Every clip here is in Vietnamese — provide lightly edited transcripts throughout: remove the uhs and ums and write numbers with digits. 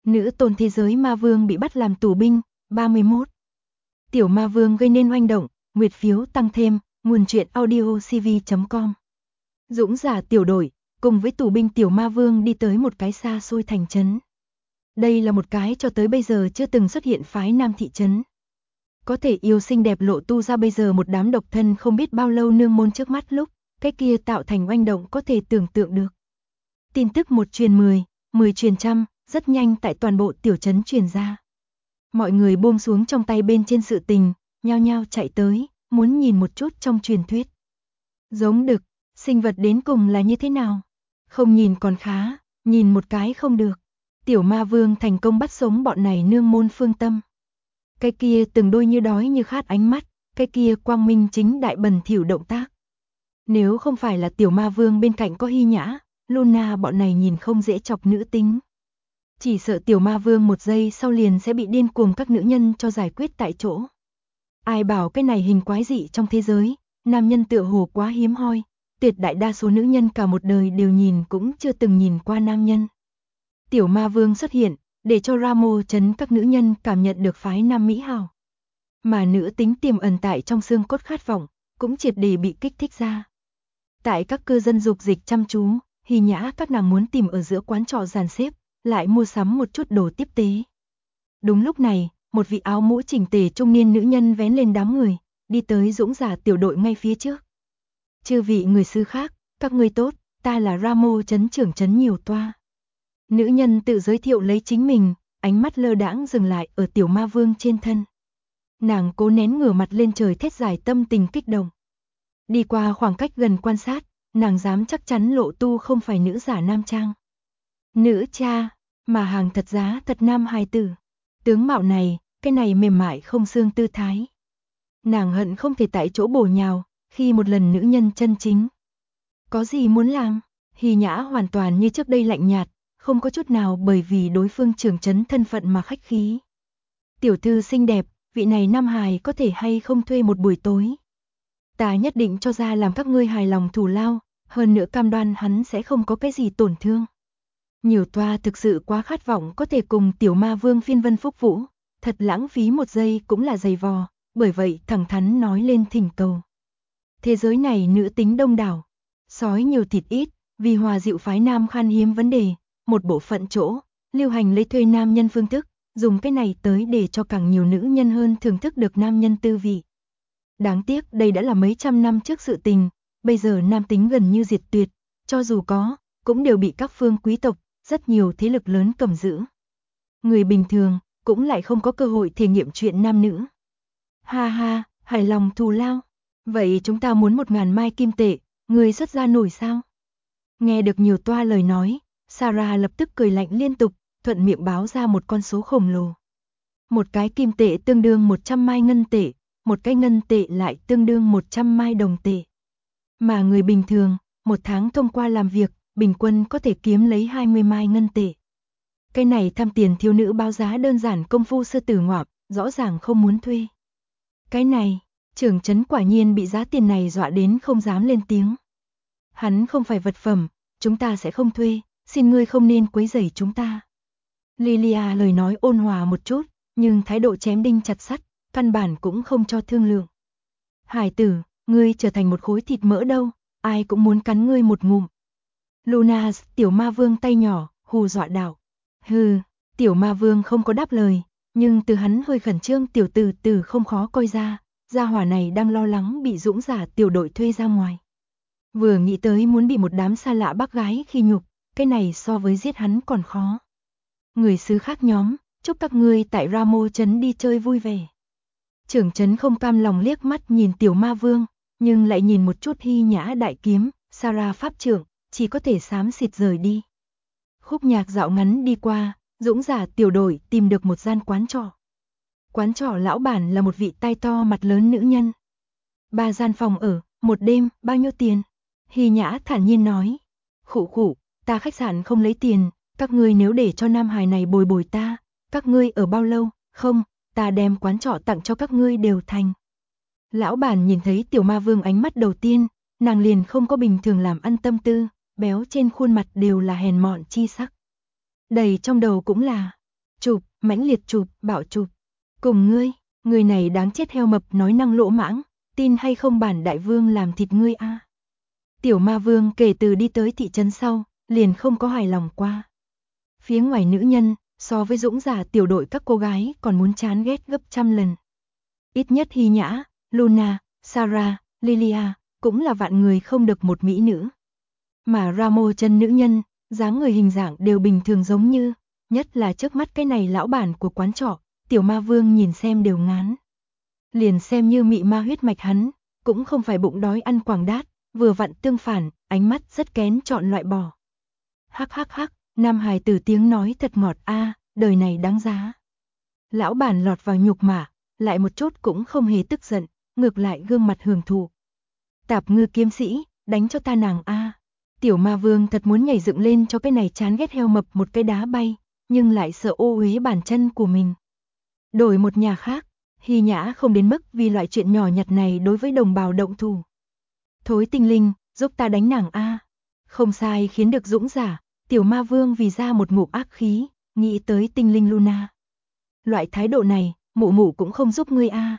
Nữ tôn thế giới ma vương bị bắt làm tù binh, 31. Tiểu ma vương gây nên oanh động, nguyệt phiếu tăng thêm, nguồn truyện audio cv.com. Dũng giả tiểu đội, cùng với tù binh tiểu ma vương đi tới một cái xa xôi thành trấn. Đây là một cái cho tới bây giờ chưa từng xuất hiện phái nam thị trấn. Có thể yêu xinh đẹp lộ tu ra bây giờ một đám độc thân không biết bao lâu nương môn trước mắt lúc, cái kia tạo thành oanh động có thể tưởng tượng được. Tin tức một truyền 10, 10 truyền trăm, rất nhanh tại toàn bộ tiểu trấn truyền ra. Mọi người buông xuống trong tay bên trên sự tình, nhao nhao chạy tới, muốn nhìn một chút trong truyền thuyết. Giống đực, sinh vật đến cùng là như thế nào? Không nhìn còn khá, nhìn một cái không được. Tiểu ma vương thành công bắt sống bọn này nương môn phương tâm. Cái kia từng đôi như đói như khát ánh mắt, cái kia quang minh chính đại bần thỉu động tác. Nếu không phải là tiểu ma vương bên cạnh có Hy Nhã, Luna bọn này nhìn không dễ chọc nữ tính. Chỉ sợ tiểu ma vương một giây sau liền sẽ bị điên cuồng các nữ nhân cho giải quyết tại chỗ. Ai bảo cái này hình quái dị trong thế giới, nam nhân tựa hồ quá hiếm hoi, tuyệt đại đa số nữ nhân cả một đời đều nhìn cũng chưa từng nhìn qua nam nhân. Tiểu ma vương xuất hiện, để cho Ramo trấn các nữ nhân cảm nhận được phái nam mỹ hào. Mà nữ tính tiềm ẩn tại trong xương cốt khát vọng, cũng triệt để bị kích thích ra. Tại các cư dân dục dịch chăm chú, Hy Nhã các nàng muốn tìm ở giữa quán trọ dàn xếp, lại mua sắm một chút đồ tiếp tế. Đúng lúc này, một vị áo mũ chỉnh tề trung niên nữ nhân vén lên đám người, đi tới dũng giả tiểu đội ngay phía trước. Chư vị người sư khác, các ngươi tốt, ta là Ramo trấn trưởng trấn nhiều toa. Nữ nhân tự giới thiệu lấy chính mình, ánh mắt lơ đãng dừng lại ở tiểu ma vương trên thân. Nàng cố nén ngửa mặt lên trời thét giải tâm tình kích động. Đi qua khoảng cách gần quan sát, nàng dám chắc chắn lộ tu không phải nữ giả nam trang. Nữ cha, mà hàng thật giá thật nam hài tử. Tướng mạo này, cái này mềm mại không xương tư thái. Nàng hận không thể tại chỗ bổ nhào, khi một lần nữ nhân chân chính. Có gì muốn làm? Hy Nhã hoàn toàn như trước đây lạnh nhạt, không có chút nào bởi vì đối phương trưởng trấn thân phận mà khách khí. Tiểu thư xinh đẹp, vị này nam hài có thể hay không thuê một buổi tối? Ta nhất định cho ra làm các ngươi hài lòng thù lao, hơn nữa cam đoan hắn sẽ không có cái gì tổn thương. Nhiều toa thực sự quá khát vọng có thể cùng tiểu ma vương phiên vân phúc vũ, thật lãng phí một giây cũng là dày vò, bởi vậy thẳng thắn nói lên thỉnh cầu. Thế giới này nữ tính đông đảo, sói nhiều thịt ít, vì hòa dịu phái nam khan hiếm vấn đề, một bộ phận chỗ, lưu hành lấy thuê nam nhân phương thức, dùng cái này tới để cho càng nhiều nữ nhân hơn thưởng thức được nam nhân tư vị. Đáng tiếc đây đã là mấy trăm năm trước sự tình, bây giờ nam tính gần như diệt tuyệt, cho dù có, cũng đều bị các phương quý tộc, rất nhiều thế lực lớn cầm giữ. Người bình thường, cũng lại không có cơ hội thể nghiệm chuyện nam nữ. Ha ha, hài lòng thù lao. Vậy chúng ta muốn 1000 mai kim tệ, người xuất ra nổi sao? Nghe được nhiều toa lời nói, Sarah lập tức cười lạnh liên tục, thuận miệng báo ra một con số khổng lồ. Một cái kim tệ tương đương 100 mai ngân tệ, một cái ngân tệ lại tương đương 100 mai đồng tệ. Mà người bình thường, một tháng thông qua làm việc, bình quân có thể kiếm lấy 20 mai ngân tệ. Cái này tham tiền thiếu nữ báo giá đơn giản công phu sư tử ngoạp, rõ ràng không muốn thuê. Cái này, trưởng trấn quả nhiên bị giá tiền này dọa đến không dám lên tiếng. Hắn không phải vật phẩm, chúng ta sẽ không thuê, xin ngươi không nên quấy rầy chúng ta. Lilia lời nói ôn hòa một chút, nhưng thái độ chém đinh chặt sắt, căn bản cũng không cho thương lượng. Hải tử, ngươi trở thành một khối thịt mỡ đâu, ai cũng muốn cắn ngươi một ngụm. Luna, tiểu ma vương tay nhỏ, hù dọa đạo. Hừ, tiểu ma vương không có đáp lời, nhưng từ hắn hơi khẩn trương tiểu từ không khó coi ra, gia hỏa này đang lo lắng bị dũng giả tiểu đội thuê ra ngoài. Vừa nghĩ tới muốn bị một đám xa lạ bác gái khi nhục, cái này so với giết hắn còn khó. Người xứ khác nhóm, chúc các ngươi tại Ramo trấn đi chơi vui vẻ. Trưởng trấn không cam lòng liếc mắt nhìn tiểu ma vương, nhưng lại nhìn một chút Hy Nhã đại kiếm, Sarah pháp trưởng, chỉ có thể xám xịt rời đi. Khúc nhạc dạo ngắn đi qua, dũng giả tiểu đội tìm được một gian quán trọ. Quán trọ lão bản là một vị tai to mặt lớn nữ nhân. 3 gian phòng ở, 1 đêm, bao nhiêu tiền? Hy Nhã thản nhiên nói. Khụ khụ, ta khách sạn không lấy tiền, các ngươi nếu để cho nam hài này bồi bồi ta, các ngươi ở bao lâu? Không, ta đem quán trọ tặng cho các ngươi đều thành. Lão bản nhìn thấy tiểu ma vương ánh mắt đầu tiên, nàng liền không có bình thường làm ăn tâm tư, béo trên khuôn mặt đều là hèn mọn chi sắc. Đầy trong đầu cũng là, Chụp, mãnh liệt chụp, bạo chụp. Cùng ngươi, người này đáng chết heo mập nói năng lỗ mãng, tin hay không bản đại vương làm thịt ngươi a. Tiểu ma vương kể từ đi tới thị trấn sau, liền không có hài lòng qua. Phía ngoài nữ nhân, so với dũng giả tiểu đội các cô gái còn muốn chán ghét gấp trăm lần. Ít nhất Hy Nhã, Luna, Sarah, Lilia, cũng là vạn người không được một mỹ nữ. Mà Ramo chân nữ nhân, dáng người hình dạng đều bình thường giống như, nhất là trước mắt cái này lão bản của quán trọ, tiểu ma vương nhìn xem đều ngán. Liền xem như mị ma huyết mạch hắn, cũng không phải bụng đói ăn quảng đát, vừa vặn tương phản, ánh mắt rất kén chọn loại bỏ. Hắc hắc hắc, nam hài tử tiếng nói thật ngọt a, đời này đáng giá. Lão bản lọt vào nhục mạ, lại một chút cũng không hề tức giận, ngược lại gương mặt hưởng thụ. Tạp ngư kiếm sĩ, đánh cho ta nàng a. Tiểu ma vương thật muốn nhảy dựng lên cho cái này chán ghét heo mập một cái đá bay, nhưng lại sợ ô uế bàn chân của mình. Đổi một nhà khác, Hy Nhã không đến mức vì loại chuyện nhỏ nhặt này đối với đồng bào động thủ. Thối tinh linh, giúp ta đánh nàng a. Không sai, khiến được dũng giả, tiểu ma vương vì ra một ngụm ác khí, nghĩ tới tinh linh Luna. Loại thái độ này, mụ mụ cũng không giúp ngươi a.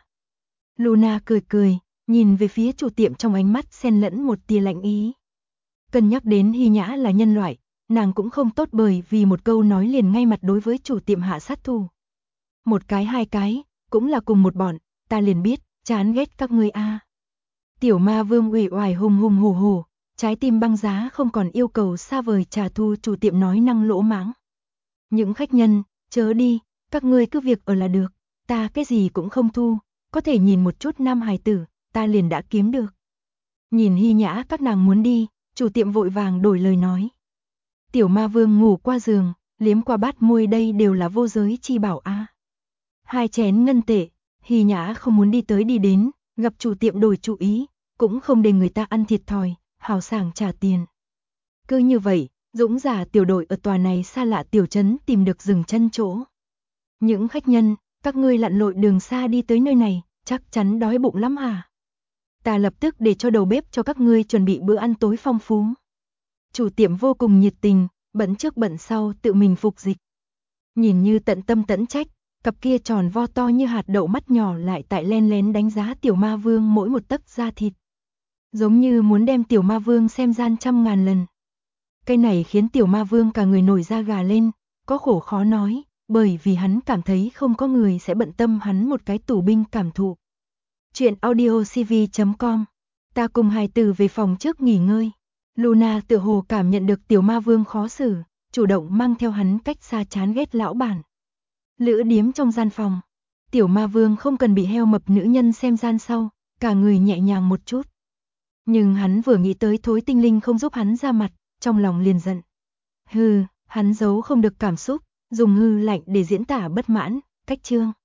Luna cười cười, nhìn về phía chủ tiệm trong ánh mắt xen lẫn một tia lạnh ý. Cân nhắc đến Hy Nhã là nhân loại, nàng cũng không tốt bởi vì một câu nói liền ngay mặt đối với chủ tiệm hạ sát thủ. Một cái hai cái, cũng là cùng một bọn, ta liền biết, chán ghét các ngươi a. Tiểu ma vương uể oải hùng hùng hổ hổ, trái tim băng giá không còn yêu cầu xa vời trả thù chủ tiệm nói năng lỗ mãng. Những khách nhân, chớ đi, các ngươi cứ việc ở là được, ta cái gì cũng không thu, có thể nhìn một chút nam hài tử, ta liền đã kiếm được. Nhìn Hy Nhã các nàng muốn đi, chủ tiệm vội vàng đổi lời nói. Tiểu ma vương ngủ qua giường, liếm qua bát môi, đây đều là vô giới chi bảo a. 2 chén ngân tệ, Hy Nhã không muốn đi tới đi đến, gặp chủ tiệm đổi chủ ý, cũng không để người ta ăn thiệt thòi, hào sảng trả tiền. Cứ như vậy, dũng giả tiểu đội ở tòa này xa lạ tiểu trấn tìm được dừng chân chỗ. Những khách nhân, các ngươi lặn lội đường xa đi tới nơi này, chắc chắn đói bụng lắm à? Ta lập tức để cho đầu bếp cho các ngươi chuẩn bị bữa ăn tối phong phú. Chủ tiệm vô cùng nhiệt tình, bận trước bận sau tự mình phục dịch. Nhìn như tận tâm tận trách, cặp kia tròn vo to như hạt đậu mắt nhỏ lại tại len lén đánh giá tiểu ma vương mỗi một tấc da thịt. Giống như muốn đem tiểu ma vương xem gian trăm ngàn lần. Cái này khiến tiểu ma vương cả người nổi da gà lên, có khổ khó nói, bởi vì hắn cảm thấy không có người sẽ bận tâm hắn một cái tù binh cảm thụ. Chuyện audiocv.com. Ta cùng hài tử về phòng trước nghỉ ngơi. Luna tựa hồ cảm nhận được tiểu ma vương khó xử, chủ động mang theo hắn cách xa chán ghét lão bản. Lữ điếm trong gian phòng. Tiểu ma vương không cần bị heo mập nữ nhân xem gian sau, cả người nhẹ nhàng một chút. Nhưng hắn vừa nghĩ tới thối tinh linh không giúp hắn ra mặt, trong lòng liền giận. Hừ, hắn giấu không được cảm xúc, dùng hư lạnh để diễn tả bất mãn, cách chương.